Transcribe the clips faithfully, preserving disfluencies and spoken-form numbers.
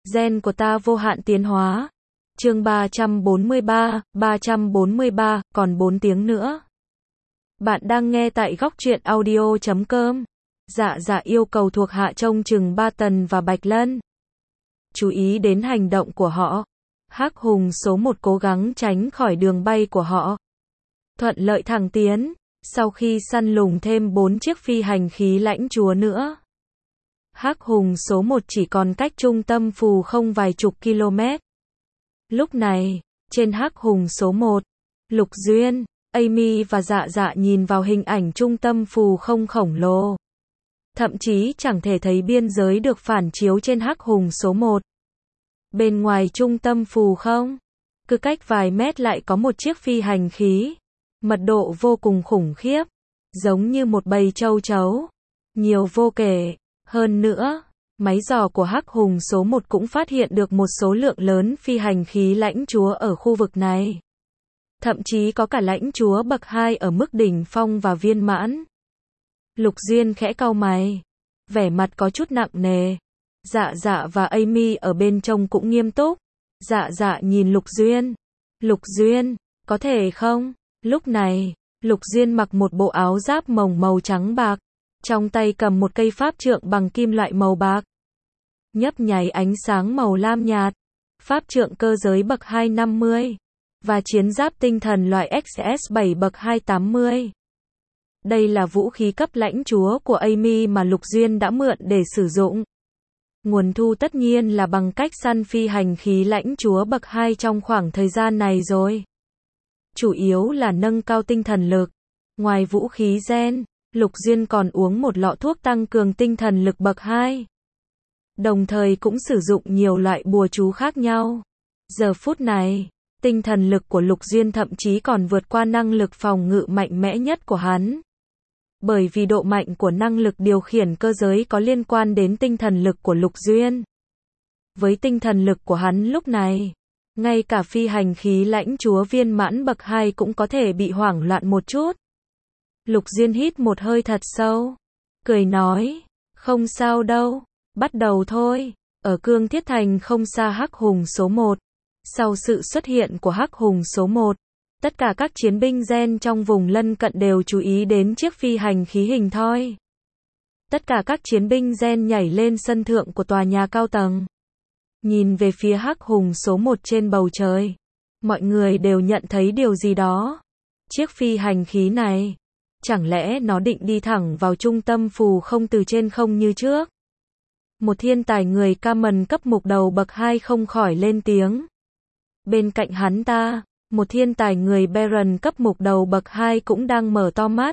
Gen của ta vô hạn tiến hóa. Chương ba trăm bốn mươi ba, ba trăm bốn mươi ba, còn bốn tiếng nữa. Bạn đang nghe tại góc truyện audio chấm com. Dạ dạ yêu cầu thuộc hạ trông chừng Ba Tần và Bạch Lân. Chú ý đến hành động của họ. Hắc Hùng số một cố gắng tránh khỏi đường bay của họ. Thuận lợi thẳng tiến. Sau khi săn lùng thêm bốn chiếc phi hành khí lãnh chúa nữa, Hắc Hùng số một chỉ còn cách trung tâm phù không vài chục km. Lúc này, trên Hắc Hùng số một, Lục Duyên, Amy và Dạ Dạ nhìn vào hình ảnh trung tâm phù không khổng lồ. Thậm chí chẳng thể thấy biên giới được phản chiếu trên Hắc Hùng số một. Bên ngoài trung tâm phù không, cứ cách vài mét lại có một chiếc phi hành khí. Mật độ vô cùng khủng khiếp, giống như một bầy châu chấu, nhiều vô kể. Hơn nữa, máy dò của Hắc Hùng số một cũng phát hiện được một số lượng lớn phi hành khí lãnh chúa ở khu vực này. Thậm chí có cả lãnh chúa bậc hai ở mức đỉnh phong và viên mãn. Lục Duyên khẽ cau mày, vẻ mặt có chút nặng nề. Dạ Dạ và Amy ở bên trông cũng nghiêm túc. Dạ Dạ nhìn Lục Duyên. Lục Duyên, có thể không? Lúc này, Lục Duyên mặc một bộ áo giáp mồng màu trắng bạc, trong tay cầm một cây pháp trượng bằng kim loại màu bạc, nhấp nháy ánh sáng màu lam nhạt. Pháp trượng cơ giới bậc hai năm mươi và chiến giáp tinh thần loại ích ét bảy bậc hai tám mươi. Đây là vũ khí cấp lãnh chúa của Amy mà Lục Duyên đã mượn để sử dụng. Nguồn thu tất nhiên là bằng cách săn phi hành khí lãnh chúa bậc hai trong khoảng thời gian này rồi. Chủ yếu là nâng cao tinh thần lực. Ngoài vũ khí gen, Lục Duyên còn uống một lọ thuốc tăng cường tinh thần lực bậc hai. Đồng thời cũng sử dụng nhiều loại bùa chú khác nhau. Giờ phút này, tinh thần lực của Lục Duyên thậm chí còn vượt qua năng lực phòng ngự mạnh mẽ nhất của hắn. Bởi vì độ mạnh của năng lực điều khiển cơ giới có liên quan đến tinh thần lực của Lục Duyên. Với tinh thần lực của hắn lúc này, ngay cả phi hành khí lãnh chúa viên mãn bậc hai cũng có thể bị hoảng loạn một chút. Lục Duyên hít một hơi thật sâu, cười nói, không sao đâu, bắt đầu thôi. Ở Cương Thiết Thành không xa Hắc Hùng số một. Sau sự xuất hiện của Hắc Hùng số một, tất cả các chiến binh gen trong vùng lân cận đều chú ý đến chiếc phi hành khí hình thoi. Tất cả các chiến binh gen nhảy lên sân thượng của tòa nhà cao tầng, nhìn về phía Hắc Hùng số một trên bầu trời. Mọi người đều nhận thấy điều gì đó. Chiếc phi hành khí này, chẳng lẽ nó định đi thẳng vào trung tâm phù không từ trên không như trước? Một thiên tài người Kamen cấp mục đầu bậc hai không khỏi lên tiếng. Bên cạnh hắn ta, một thiên tài người Baron cấp mục đầu bậc hai cũng đang mở to mắt,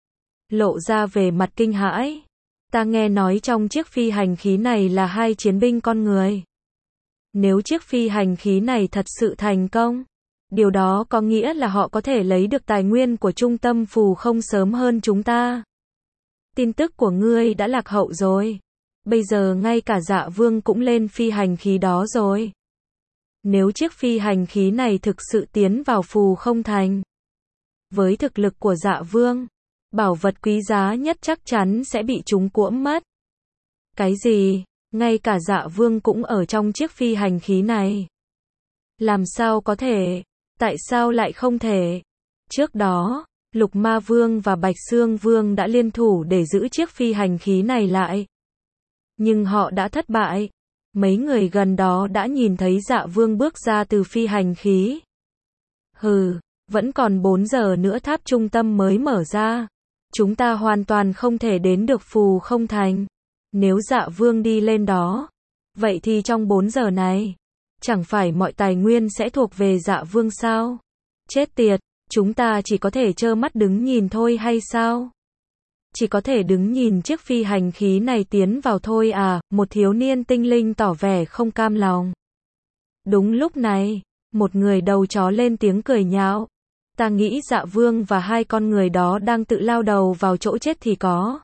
lộ ra về mặt kinh hãi. Ta nghe nói trong chiếc phi hành khí này là hai chiến binh con người. Nếu chiếc phi hành khí này thật sự thành công, điều đó có nghĩa là họ có thể lấy được tài nguyên của trung tâm phù không sớm hơn chúng ta. Tin tức của ngươi đã lạc hậu rồi. Bây giờ ngay cả Dạ Vương cũng lên phi hành khí đó rồi. Nếu chiếc phi hành khí này thực sự tiến vào phù không thành, với thực lực của Dạ Vương, bảo vật quý giá nhất chắc chắn sẽ bị chúng cuỗm mất. Cái gì? Ngay cả Dạ Vương cũng ở trong chiếc phi hành khí này? Làm sao có thể? Tại sao lại không thể? Trước đó, Lục Ma Vương và Bạch Xương Vương đã liên thủ để giữ chiếc phi hành khí này lại. Nhưng họ đã thất bại. Mấy người gần đó đã nhìn thấy Dạ Vương bước ra từ phi hành khí. Hừ, vẫn còn bốn giờ nữa tháp trung tâm mới mở ra. Chúng ta hoàn toàn không thể đến được phù không thành. Nếu Dạ Vương đi lên đó, vậy thì trong bốn giờ này, chẳng phải mọi tài nguyên sẽ thuộc về Dạ Vương sao? Chết tiệt, chúng ta chỉ có thể trơ mắt đứng nhìn thôi hay sao? Chỉ có thể đứng nhìn chiếc phi hành khí này tiến vào thôi à? Một thiếu niên tinh linh tỏ vẻ không cam lòng. Đúng lúc này, một người đầu chó lên tiếng cười nhạo. Ta nghĩ Dạ Vương và hai con người đó đang tự lao đầu vào chỗ chết thì có.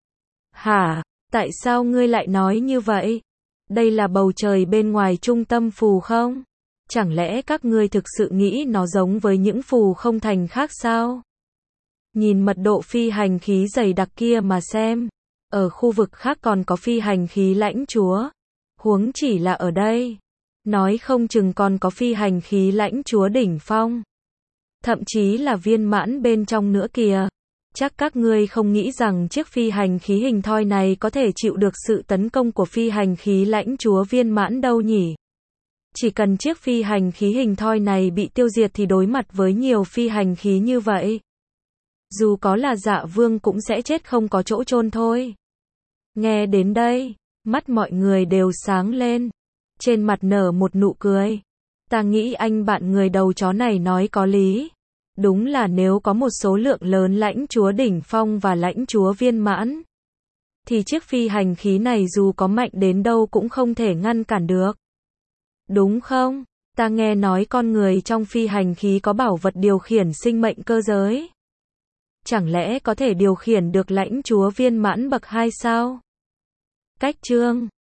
Hả? Tại sao ngươi lại nói như vậy? Đây là bầu trời bên ngoài trung tâm phù không? Chẳng lẽ các ngươi thực sự nghĩ nó giống với những phù không thành khác sao? Nhìn mật độ phi hành khí dày đặc kia mà xem. Ở khu vực khác còn có phi hành khí lãnh chúa. Huống chỉ là ở đây. Nói không chừng còn có phi hành khí lãnh chúa đỉnh phong. Thậm chí là viên mãn bên trong nữa kìa. Chắc các ngươi không nghĩ rằng chiếc phi hành khí hình thoi này có thể chịu được sự tấn công của phi hành khí lãnh chúa viên mãn đâu nhỉ? Chỉ cần chiếc phi hành khí hình thoi này bị tiêu diệt thì đối mặt với nhiều phi hành khí như vậy, dù có là Dạ Vương cũng sẽ chết không có chỗ chôn thôi. Nghe đến đây, mắt mọi người đều sáng lên, trên mặt nở một nụ cười. Ta nghĩ anh bạn người đầu chó này nói có lý. Đúng là nếu có một số lượng lớn lãnh chúa đỉnh phong và lãnh chúa viên mãn, thì chiếc phi hành khí này dù có mạnh đến đâu cũng không thể ngăn cản được. Đúng không? Ta nghe nói con người trong phi hành khí có bảo vật điều khiển sinh mệnh cơ giới. Chẳng lẽ có thể điều khiển được lãnh chúa viên mãn bậc hai sao? Cách chương